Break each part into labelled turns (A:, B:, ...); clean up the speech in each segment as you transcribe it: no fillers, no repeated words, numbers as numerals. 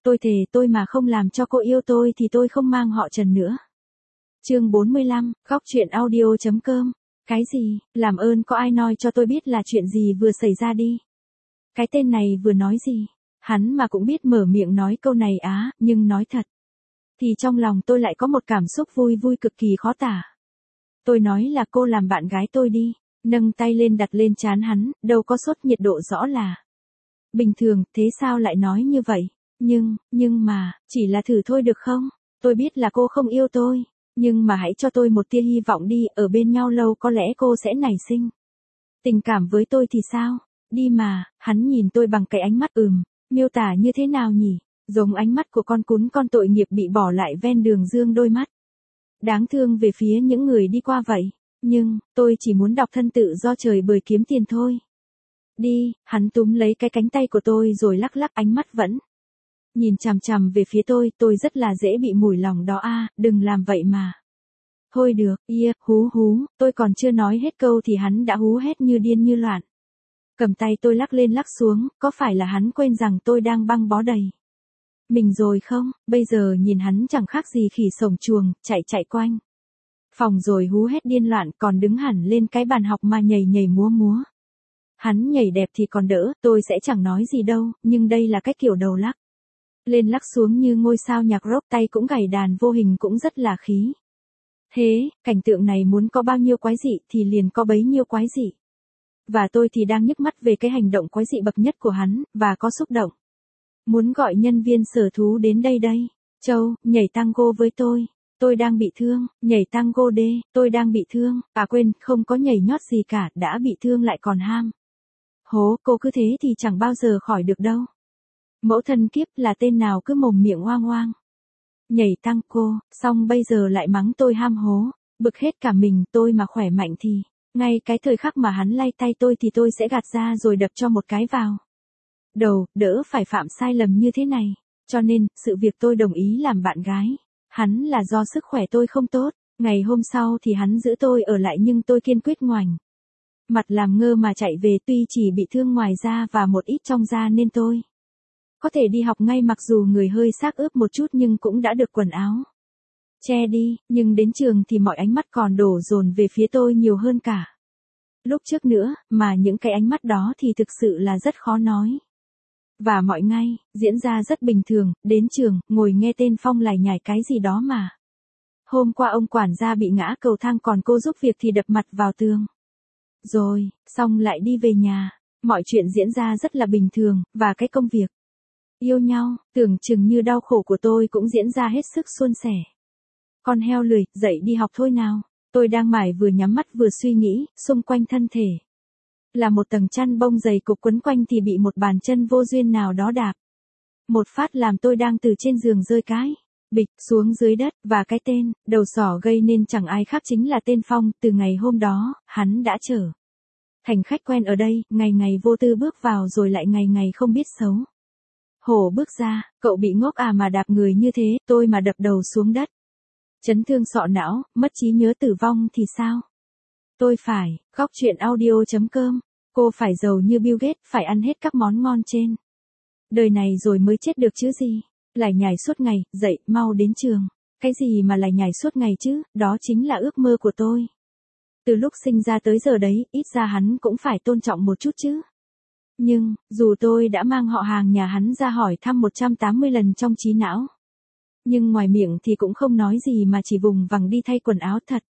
A: Tôi thề tôi mà không làm cho cô yêu tôi thì tôi không mang họ Trần nữa. Chương 45, góc truyện audio.com. Cái gì, làm ơn có ai nói cho tôi biết là chuyện gì vừa xảy ra đi. Cái tên này vừa nói gì? Hắn mà cũng biết mở miệng nói câu này á, nhưng nói thật. Thì trong lòng tôi lại có một cảm xúc vui vui cực kỳ khó tả. Tôi nói là cô làm bạn gái tôi đi, nâng tay lên đặt lên trán hắn, đâu có sốt nhiệt độ rõ là. Bình thường, thế sao lại nói như vậy? Nhưng mà, chỉ là thử thôi được không? Tôi biết là cô không yêu tôi, nhưng mà hãy cho tôi một tia hy vọng đi, ở bên nhau lâu có lẽ cô sẽ nảy sinh tình cảm với tôi thì sao? Đi mà, hắn nhìn tôi bằng cái ánh mắt miêu tả như thế nào nhỉ? Giống ánh mắt của con cún con tội nghiệp bị bỏ lại ven đường dương đôi mắt. Đáng thương về phía những người đi qua vậy. Nhưng, tôi chỉ muốn đọc thân tự do trời bời kiếm tiền thôi. Đi, hắn túm lấy cái cánh tay của tôi rồi lắc lắc ánh mắt vẫn nhìn chằm chằm về phía tôi rất là dễ bị mủi lòng đó a, đừng làm vậy mà. Thôi được, hú, tôi còn chưa nói hết câu thì hắn đã hú hét như điên như loạn. Cầm tay tôi lắc lên lắc xuống, có phải là hắn quên rằng tôi đang băng bó đầy mình rồi không? Bây giờ nhìn hắn chẳng khác gì khỉ sổng chuồng, chạy quanh phòng rồi hú hét điên loạn, còn đứng hẳn lên cái bàn học mà nhảy múa. Hắn nhảy đẹp thì còn đỡ, tôi sẽ chẳng nói gì đâu, nhưng đây là cái kiểu đầu lắc lên lắc xuống như ngôi sao nhạc rock, tay cũng gảy đàn vô hình cũng rất là khí. Thế, cảnh tượng này muốn có bao nhiêu quái dị thì liền có bấy nhiêu quái dị. Và tôi thì đang nhức mắt về cái hành động quái dị bậc nhất của hắn, và có xúc động muốn gọi nhân viên sở thú đến đây. Châu, nhảy tango với tôi. Tôi đang bị thương, nhảy tango đê, tôi đang bị thương. À quên, không có nhảy nhót gì cả, đã bị thương lại còn ham. Hố, cô cứ thế thì chẳng bao giờ khỏi được đâu. Mẫu thân kiếp là tên nào cứ mồm miệng oang. Nhảy tango, xong bây giờ lại mắng tôi ham hố, bực hết cả mình. Tôi mà khỏe mạnh thì, ngay cái thời khắc mà hắn lay tay tôi thì tôi sẽ gạt ra rồi đập cho một cái vào đầu, đỡ phải phạm sai lầm như thế này. Cho nên, sự việc tôi đồng ý làm bạn gái hắn là do sức khỏe tôi không tốt. Ngày hôm sau thì hắn giữ tôi ở lại nhưng tôi kiên quyết ngoảnh mặt làm ngơ mà chạy về, tuy chỉ bị thương ngoài da và một ít trong da nên tôi có thể đi học ngay, mặc dù người hơi xác ướp một chút nhưng cũng đã được quần áo che đi. Nhưng đến trường thì mọi ánh mắt còn đổ dồn về phía tôi nhiều hơn cả lúc trước nữa, mà những cái ánh mắt đó thì thực sự là rất khó nói. Và mọi ngày, diễn ra rất bình thường, đến trường, ngồi nghe tên Phong lải nhải cái gì đó mà. Hôm qua ông quản gia bị ngã cầu thang còn cô giúp việc thì đập mặt vào tường. Rồi, xong lại đi về nhà. Mọi chuyện diễn ra rất là bình thường, và cái công việc yêu nhau, tưởng chừng như đau khổ của tôi cũng diễn ra hết sức suôn sẻ. Con heo lười, dậy đi học thôi nào. Tôi đang mải vừa nhắm mắt vừa suy nghĩ, xung quanh thân thể là một tầng chăn bông dày cục quấn quanh thì bị một bàn chân vô duyên nào đó đạp một phát làm tôi đang từ trên giường rơi cái bịch xuống dưới đất, và cái tên đầu sỏ gây nên chẳng ai khác chính là tên Phong. Từ ngày hôm đó, hắn đã trở thành khách quen ở đây, ngày vô tư bước vào rồi lại ngày không biết xấu hổ bước ra. Cậu bị ngốc à mà đạp người như thế? Tôi mà đập đầu xuống đất, chấn thương sọ não, mất trí nhớ tử vong thì sao? Tôi phải, góc truyện audio.com. Cô phải giàu như Bill Gates, phải ăn hết các món ngon trên đời này rồi mới chết được chứ gì. Lải nhải suốt ngày, dậy, mau đến trường. Cái gì mà lải nhải suốt ngày chứ, đó chính là ước mơ của tôi. Từ lúc sinh ra tới giờ đấy, ít ra hắn cũng phải tôn trọng một chút chứ. Nhưng, dù tôi đã mang họ hàng nhà hắn ra hỏi thăm 180 lần trong trí não, nhưng ngoài miệng thì cũng không nói gì mà chỉ vùng vằng đi thay quần áo. Thật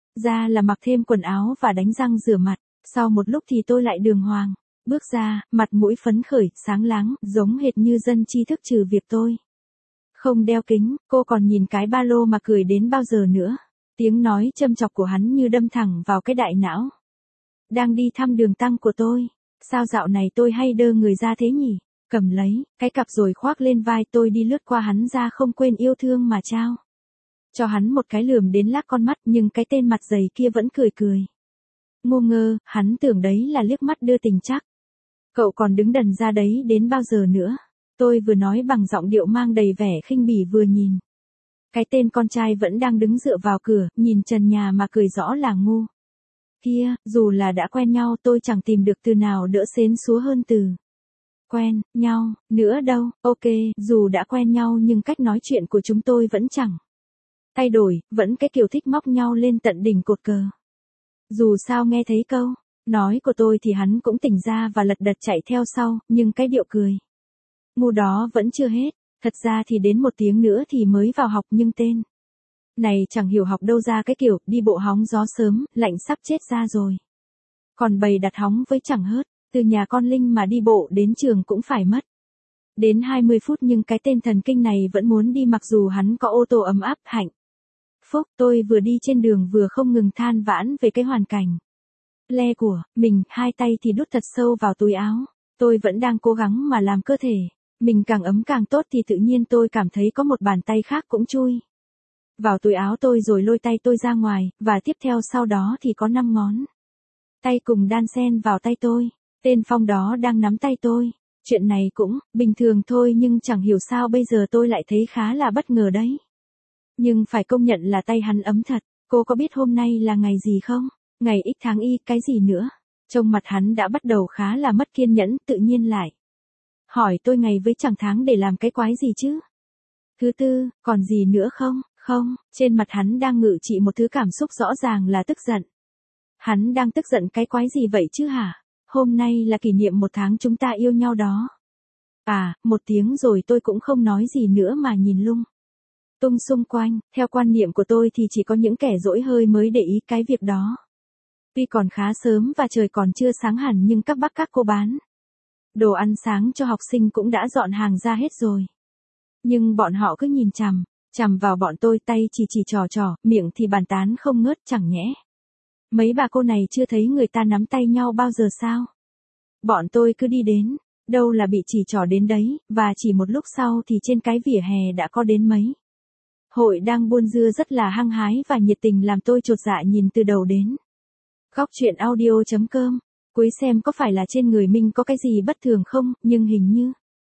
A: ra là mặc thêm quần áo và đánh răng rửa mặt. Sau một lúc thì tôi lại đường hoàng bước ra, mặt mũi phấn khởi, sáng láng, giống hệt như dân tri thức, trừ việc tôi không đeo kính. Cô còn nhìn cái ba lô mà cười đến bao giờ nữa? Tiếng nói châm chọc của hắn như đâm thẳng vào cái đại não đang đi thăm đường tăng của tôi. Sao dạo này tôi hay đơ người ra thế nhỉ? Cầm lấy cái cặp rồi khoác lên vai, tôi đi lướt qua hắn ra không quên yêu thương mà trao cho hắn một cái lườm đến lác con mắt, nhưng cái tên mặt dày kia vẫn cười. Ngu ngơ, hắn tưởng đấy là liếc mắt đưa tình chắc. Cậu còn đứng đần ra đấy đến bao giờ nữa? Tôi vừa nói bằng giọng điệu mang đầy vẻ khinh bỉ vừa nhìn cái tên con trai vẫn đang đứng dựa vào cửa, nhìn trần nhà mà cười rõ là ngu. Kia, dù là đã quen nhau tôi chẳng tìm được từ nào đỡ xến xúa hơn từ Quen nhau nữa đâu, ok, dù đã quen nhau nhưng cách nói chuyện của chúng tôi vẫn chẳng thay đổi, vẫn cái kiểu thích móc nhau lên tận đỉnh cột cờ. Dù sao nghe thấy câu nói của tôi thì hắn cũng tỉnh ra và lật đật chạy theo sau, nhưng cái điệu cười ngu đó vẫn chưa hết. Thật ra thì đến 1 tiếng nữa thì mới vào học, nhưng tên này chẳng hiểu học đâu ra cái kiểu đi bộ hóng gió sớm, lạnh sắp chết ra rồi. Còn bày đặt hóng với chẳng hớt, từ nhà con Linh mà đi bộ đến trường cũng phải mất đến 20 phút, nhưng cái tên thần kinh này vẫn muốn đi mặc dù hắn có ô tô ấm áp. Hạnh phúc, tôi vừa đi trên đường vừa không ngừng than vãn về cái hoàn cảnh le của mình, hai tay thì đút thật sâu vào túi áo. Tôi vẫn đang cố gắng mà làm cơ thể mình càng ấm càng tốt thì tự nhiên tôi cảm thấy có một bàn tay khác cũng chui vào túi áo tôi rồi lôi tay tôi ra ngoài, và tiếp theo sau đó thì có 5 ngón tay cùng đan xen vào tay tôi. Tên Phong đó đang nắm tay tôi. Chuyện này cũng bình thường thôi, nhưng chẳng hiểu sao bây giờ tôi lại thấy khá là bất ngờ đấy. Nhưng phải công nhận là tay hắn ấm thật. Cô có biết hôm nay là ngày gì không? Ngày X tháng Y cái gì nữa? Trông mặt hắn đã bắt đầu khá là mất kiên nhẫn, tự nhiên lại hỏi tôi ngày với chẳng tháng để làm cái quái gì chứ? Thứ tư, còn gì nữa không? Không, trên mặt hắn đang ngự trị một thứ cảm xúc rõ ràng là tức giận. Hắn đang tức giận cái quái gì vậy chứ hả? Hôm nay là kỷ niệm 1 tháng chúng ta yêu nhau đó. À, 1 tiếng rồi tôi cũng không nói gì nữa mà nhìn lung tung xung quanh. Theo quan niệm của tôi thì chỉ có những kẻ dỗi hơi mới để ý cái việc đó. Tuy còn khá sớm và trời còn chưa sáng hẳn, nhưng các bác các cô bán đồ ăn sáng cho học sinh cũng đã dọn hàng ra hết rồi. Nhưng bọn họ cứ nhìn chằm vào bọn tôi, tay chỉ trò, miệng thì bàn tán không ngớt. Chẳng nhẽ mấy bà cô này chưa thấy người ta nắm tay nhau bao giờ sao? Bọn tôi cứ đi đến đâu là bị chỉ trỏ đến đấy, và chỉ một lúc sau thì trên cái vỉa hè đã có đến mấy hội đang buôn dưa rất là hăng hái và nhiệt tình, làm tôi chột dạ nhìn từ đầu đến góc chuyện audio.com. Cuối xem có phải là trên người mình có cái gì bất thường không, nhưng hình như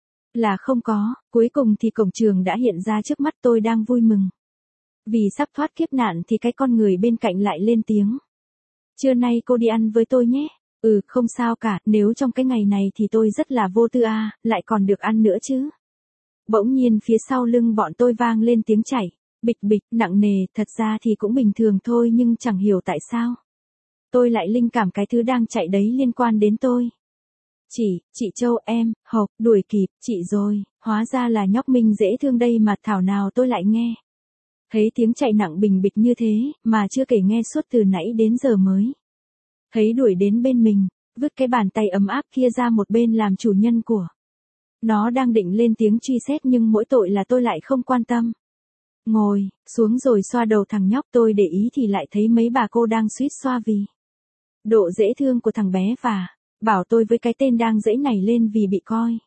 A: là không có. Cuối cùng thì cổng trường đã hiện ra trước mắt tôi, đang vui mừng vì sắp thoát kiếp nạn thì cái con người bên cạnh lại lên tiếng. Trưa nay cô đi ăn với tôi nhé. Ừ, không sao cả, nếu trong cái ngày này thì tôi rất là vô tư à, lại còn được ăn nữa chứ. Bỗng nhiên phía sau lưng bọn tôi vang lên tiếng chảy, bịch bịch, nặng nề. Thật ra thì cũng bình thường thôi, nhưng chẳng hiểu tại sao tôi lại linh cảm cái thứ đang chạy đấy liên quan đến tôi. Chị Châu em, hộc, đuổi kịp, chị rồi, hóa ra là nhóc Minh dễ thương đây mà, thảo nào tôi lại nghe thấy tiếng chạy nặng bình bịch như thế, mà chưa kể nghe suốt từ nãy đến giờ mới thấy đuổi đến bên mình, vứt cái bàn tay ấm áp kia ra một bên, làm chủ nhân của nó đang định lên tiếng truy xét, nhưng mỗi tội là tôi lại không quan tâm. Ngồi xuống rồi xoa đầu thằng nhóc. Tôi để ý thì lại thấy mấy bà cô đang suýt xoa vì độ dễ thương của thằng bé, và bảo tôi với cái tên đang dẫy nảy lên vì bị coi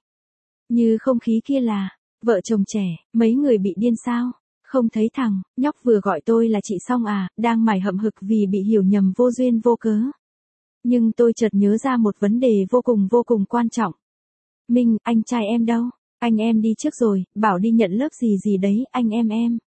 A: như không khí kia là vợ chồng trẻ, mấy người bị điên sao? Không thấy thằng nhóc vừa gọi tôi là chị xong à, đang mải hậm hực vì bị hiểu nhầm vô duyên vô cớ. Nhưng tôi chợt nhớ ra một vấn đề vô cùng quan trọng. Minh, anh trai em đâu? Anh em đi trước rồi, bảo đi nhận lớp gì đấy. Anh em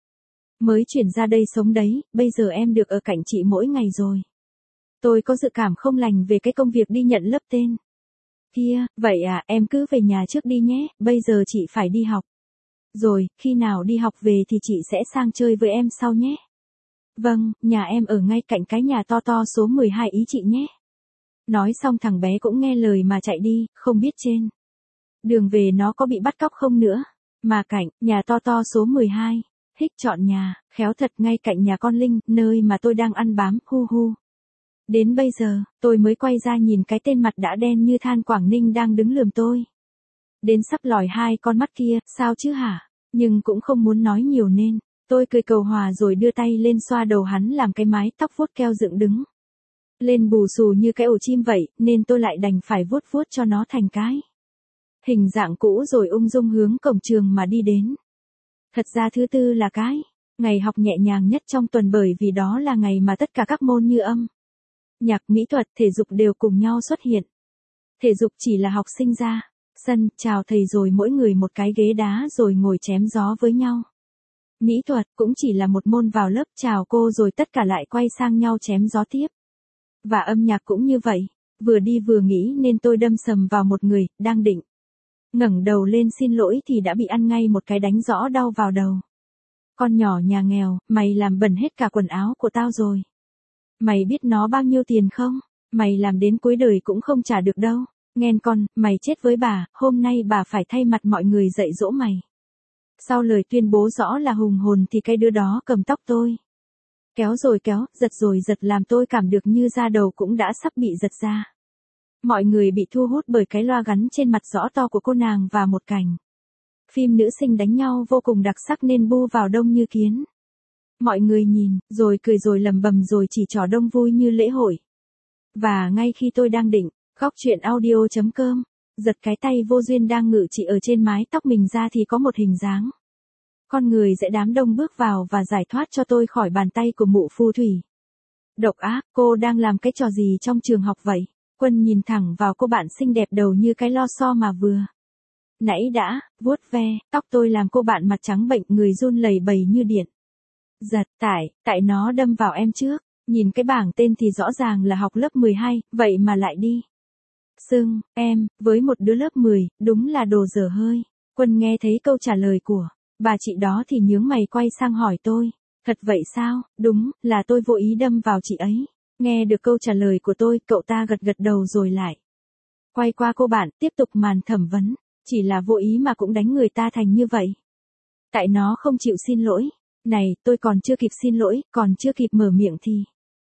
A: mới chuyển ra đây sống đấy, bây giờ em được ở cạnh chị mỗi ngày rồi. Tôi có dự cảm không lành về cái công việc đi nhận lớp tên kia. Vậy à, em cứ về nhà trước đi nhé, bây giờ chị phải đi học rồi, khi nào đi học về thì chị sẽ sang chơi với em sau nhé. Vâng, nhà em ở ngay cạnh cái nhà to số 12 ý chị nhé. Nói xong thằng bé cũng nghe lời mà chạy đi, không biết trên đường về nó có bị bắt cóc không nữa. Mà cạnh nhà to số 12, hích chọn nhà, khéo thật, ngay cạnh nhà con Linh, nơi mà tôi đang ăn bám, hu. Đến bây giờ, tôi mới quay ra nhìn cái tên mặt đã đen như than Quảng Ninh đang đứng lườm tôi đến sắp lòi hai con mắt kia. Sao chứ hả? Nhưng cũng không muốn nói nhiều nên tôi cười cầu hòa rồi đưa tay lên xoa đầu hắn, làm cái mái tóc vuốt keo dựng đứng lên bù xù như cái ổ chim vậy, nên tôi lại đành phải vuốt cho nó thành cái hình dạng cũ, rồi ung dung hướng cổng trường mà đi đến. Thật ra thứ tư là cái ngày học nhẹ nhàng nhất trong tuần, bởi vì đó là ngày mà tất cả các môn như âm nhạc, mỹ thuật, thể dục đều cùng nhau xuất hiện. Thể dục chỉ là học sinh ra sân, chào thầy rồi mỗi người một cái ghế đá rồi ngồi chém gió với nhau. Mỹ thuật cũng chỉ là một môn vào lớp chào cô rồi tất cả lại quay sang nhau chém gió tiếp. Và âm nhạc cũng như vậy. Vừa đi vừa nghĩ nên tôi đâm sầm vào một người đang định Ngẩng đầu lên xin lỗi thì đã bị ăn ngay một cái đánh rõ đau vào đầu. Con nhỏ nhà nghèo, mày làm bẩn hết cả quần áo của tao rồi. Mày biết nó bao nhiêu tiền không? Mày làm đến cuối đời cũng không trả được đâu. Nghen con, mày chết với bà, hôm nay bà phải thay mặt mọi người dạy dỗ mày. Sau lời tuyên bố rõ là hùng hồn thì cái đứa đó cầm tóc tôi. Kéo rồi kéo, giật rồi giật làm tôi cảm được như da đầu cũng đã sắp bị giật ra. Mọi người bị thu hút bởi cái loa gắn trên mặt rõ to của cô nàng và một cảnh. Phim nữ sinh đánh nhau vô cùng đặc sắc nên bu vào đông như kiến. Mọi người nhìn, rồi cười rồi lầm bầm rồi chỉ trỏ đông vui như lễ hội. Và ngay khi tôi đang định, góc chuyện audio.com, giật cái tay vô duyên đang ngự trị ở trên mái tóc mình ra thì có một hình dáng. Con người dễ đám đông bước vào và giải thoát cho tôi khỏi bàn tay của mụ phù thủy. Độc ác, cô đang làm cái trò gì trong trường học vậy? Quân nhìn thẳng vào cô bạn xinh đẹp đầu như cái lo xo mà vừa. Nãy đã, vuốt ve, tóc tôi làm cô bạn mặt trắng bệnh người run lẩy bẩy như điện. Giật, tại nó đâm vào em trước, nhìn cái bảng tên thì rõ ràng là học lớp 12, vậy mà lại đi. Sưng, em, với một đứa lớp 10, đúng là đồ dở hơi. Quân nghe thấy câu trả lời của bà chị đó thì nhướng mày quay sang hỏi tôi. Thật vậy sao? Đúng, là tôi vô ý đâm vào chị ấy. Nghe được câu trả lời của tôi, cậu ta gật gật đầu rồi lại quay qua cô bạn, tiếp tục màn thẩm vấn. Chỉ là vô ý mà cũng đánh người ta thành như vậy. Tại nó không chịu xin lỗi. Này, tôi còn chưa kịp xin lỗi, còn chưa kịp mở miệng thì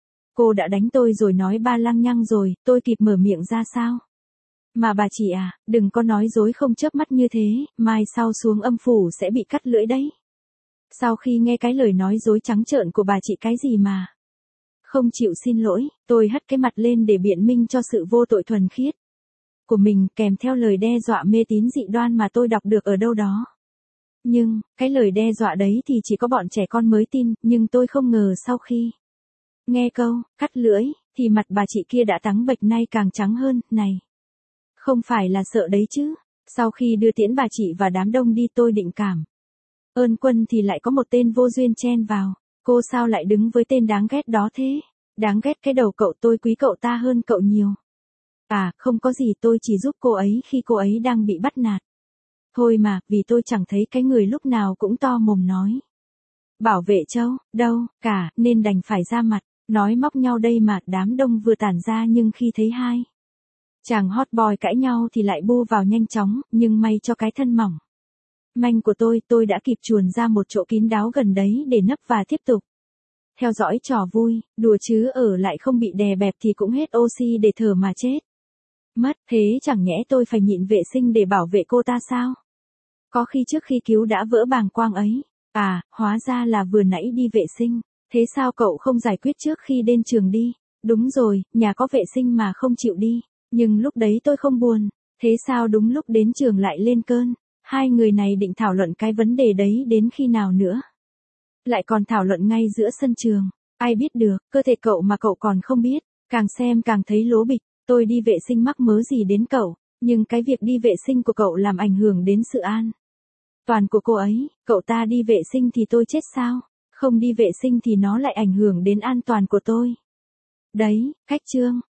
A: cô đã đánh tôi rồi nói ba lăng nhăng rồi, tôi kịp mở miệng ra sao? Mà bà chị à, đừng có nói dối không chớp mắt như thế, mai sau xuống âm phủ sẽ bị cắt lưỡi đấy. Sau khi nghe cái lời nói dối trắng trợn của bà chị cái gì mà không chịu xin lỗi, tôi hất cái mặt lên để biện minh cho sự vô tội thuần khiết của mình kèm theo lời đe dọa mê tín dị đoan mà tôi đọc được ở đâu đó. Nhưng, cái lời đe dọa đấy thì chỉ có bọn trẻ con mới tin, nhưng tôi không ngờ sau khi nghe câu, cắt lưỡi, thì mặt bà chị kia đã trắng bệch nay càng trắng hơn, này. Không phải là sợ đấy chứ. Sau khi đưa tiễn bà chị và đám đông đi tôi định cảm ơn Quân thì lại có một tên vô duyên chen vào. Cô sao lại đứng với tên đáng ghét đó thế? Đáng ghét cái đầu cậu, tôi quý cậu ta hơn cậu nhiều. À, không có gì, tôi chỉ giúp cô ấy khi cô ấy đang bị bắt nạt. Thôi mà, vì tôi chẳng thấy cái người lúc nào cũng to mồm nói bảo vệ Châu, đâu, cả, nên đành phải ra mặt, nói móc nhau đây mà, đám đông vừa tản ra nhưng khi thấy hai chàng hot boy cãi nhau thì lại bu vào nhanh chóng, nhưng may cho cái thân mỏng manh của tôi đã kịp chuồn ra một chỗ kín đáo gần đấy để nấp và tiếp tục theo dõi trò vui, đùa chứ ở lại không bị đè bẹp thì cũng hết oxy để thở mà chết. Mất, thế chẳng nhẽ tôi phải nhịn vệ sinh để bảo vệ cô ta sao? Có khi trước khi cứu đã vỡ bàng quang ấy. À, hóa ra là vừa nãy đi vệ sinh. Thế sao cậu không giải quyết trước khi đến trường đi? Đúng rồi, nhà có vệ sinh mà không chịu đi. Nhưng lúc đấy tôi không buồn. Thế sao đúng lúc đến trường lại lên cơn? Hai người này định thảo luận cái vấn đề đấy đến khi nào nữa? Lại còn thảo luận ngay giữa sân trường. Ai biết được, cơ thể cậu mà cậu còn không biết. Càng xem càng thấy lố bịch. Tôi đi vệ sinh mắc mớ gì đến cậu. Nhưng cái việc đi vệ sinh của cậu làm ảnh hưởng đến sự an toàn của cô ấy. Cậu ta đi vệ sinh thì tôi chết sao? Không đi vệ sinh thì nó lại ảnh hưởng đến an toàn của tôi. Đấy, cách chương.